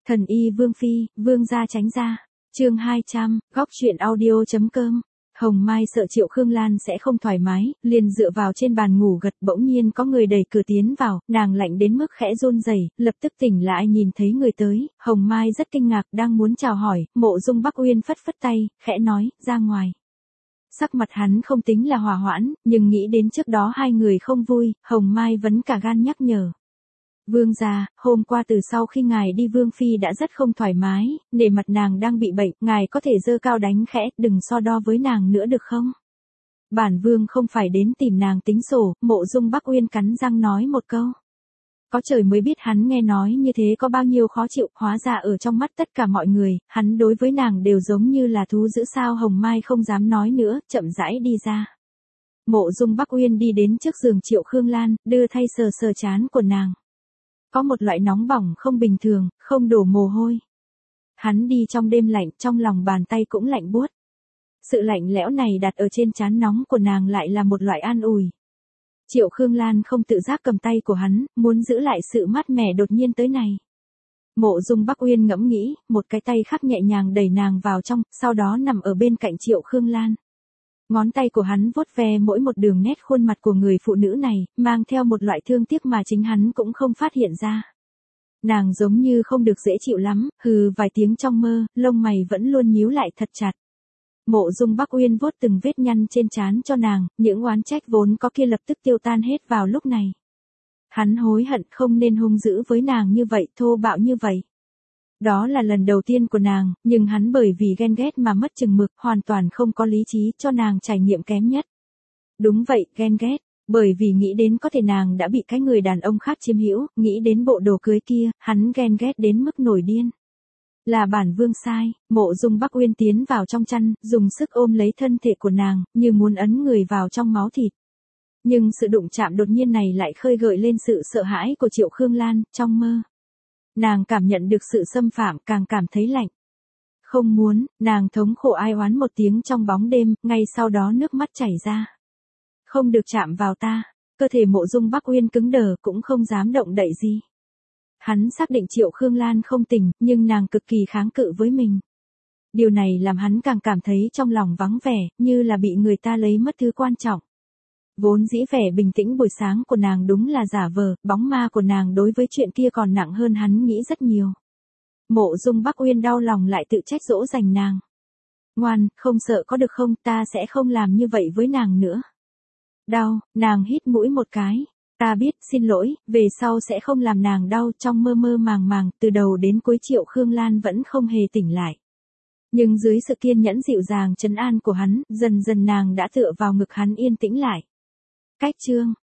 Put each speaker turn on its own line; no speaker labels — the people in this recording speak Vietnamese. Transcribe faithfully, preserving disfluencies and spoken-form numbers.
Thần y Vương Phi, Vương gia tránh ra. Chương hai trăm, góc truyện audio.com. Hồng Mai sợ Triệu Khương Lan sẽ không thoải mái, liền dựa vào trên bàn ngủ gật, bỗng nhiên có người đẩy cửa tiến vào, nàng lạnh đến mức khẽ run rẩy, lập tức tỉnh lại nhìn thấy người tới, Hồng Mai rất kinh ngạc đang muốn chào hỏi, Mộ Dung Bắc Uyên phất phất tay, khẽ nói, ra ngoài. Sắc mặt hắn không tính là hòa hoãn, nhưng nghĩ đến trước đó hai người không vui, Hồng Mai vẫn cả gan nhắc nhở. Vương gia, hôm qua từ sau khi ngài đi Vương Phi đã rất không thoải mái, nể mặt nàng đang bị bệnh, ngài có thể giơ cao đánh khẽ, đừng so đo với nàng nữa được không? Bản Vương không phải đến tìm nàng tính sổ, Mộ Dung Bắc Uyên cắn răng nói một câu. Có trời mới biết hắn nghe nói như thế có bao nhiêu khó chịu, hóa ra ở trong mắt tất cả mọi người, hắn đối với nàng đều giống như là thú dữ sao. Hồng Mai không dám nói nữa, chậm rãi đi ra. Mộ Dung Bắc Uyên đi đến trước giường Triệu Khương Lan, đưa thay sờ sờ trán của nàng. Có một loại nóng bỏng không bình thường, không đổ mồ hôi. Hắn đi trong đêm lạnh, trong lòng bàn tay cũng lạnh buốt. Sự lạnh lẽo này đặt ở trên trán nóng của nàng lại là một loại an ủi. Triệu Khương Lan không tự giác cầm tay của hắn, muốn giữ lại sự mát mẻ đột nhiên tới này. Mộ Dung Bắc Uyên ngẫm nghĩ, một cái tay khác nhẹ nhàng đẩy nàng vào trong, sau đó nằm ở bên cạnh Triệu Khương Lan. Ngón tay của hắn vuốt ve mỗi một đường nét khuôn mặt của người phụ nữ này, mang theo một loại thương tiếc mà chính hắn cũng không phát hiện ra. Nàng giống như không được dễ chịu lắm, hừ vài tiếng trong mơ, lông mày vẫn luôn nhíu lại thật chặt. Mộ Dung Bắc Uyên vuốt từng vết nhăn trên trán cho nàng, những oán trách vốn có kia lập tức tiêu tan hết vào lúc này. Hắn hối hận không nên hung dữ với nàng như vậy, thô bạo như vậy. Đó là lần đầu tiên của nàng, nhưng hắn bởi vì ghen ghét mà mất chừng mực, hoàn toàn không có lý trí cho nàng trải nghiệm kém nhất. Đúng vậy, ghen ghét, bởi vì nghĩ đến có thể nàng đã bị cái người đàn ông khác chiếm hữu, nghĩ đến bộ đồ cưới kia, hắn ghen ghét đến mức nổi điên. Là bản Vương sai. Mộ Dung Bắc Uyên tiến vào trong chăn, dùng sức ôm lấy thân thể của nàng, như muốn ấn người vào trong máu thịt. Nhưng sự đụng chạm đột nhiên này lại khơi gợi lên sự sợ hãi của Triệu Khương Lan, trong mơ. Nàng cảm nhận được sự xâm phạm, càng cảm thấy lạnh. Không muốn, nàng thống khổ ai oán một tiếng trong bóng đêm, ngay sau đó nước mắt chảy ra. Không được chạm vào ta. Cơ thể Mộ Dung Bắc Uyên cứng đờ, cũng không dám động đậy gì. Hắn xác định Triệu Khương Lan không tỉnh, nhưng nàng cực kỳ kháng cự với mình. Điều này làm hắn càng cảm thấy trong lòng vắng vẻ, như là bị người ta lấy mất thứ quan trọng. Vốn dĩ vẻ bình tĩnh buổi sáng của nàng đúng là giả vờ, bóng ma của nàng đối với chuyện kia còn nặng hơn hắn nghĩ rất nhiều. Mộ Dung Bắc Uyên đau lòng lại tự trách dỗ dành nàng. Ngoan, không sợ có được không, ta sẽ không làm như vậy với nàng nữa. Đau, nàng hít mũi một cái. Ta biết, xin lỗi, về sau sẽ không làm nàng đau. Trong mơ mơ màng màng, từ đầu đến cuối Triệu Khương Lan vẫn không hề tỉnh lại. Nhưng dưới sự kiên nhẫn dịu dàng trấn an của hắn, dần dần nàng đã tựa vào ngực hắn yên tĩnh lại. Cách chương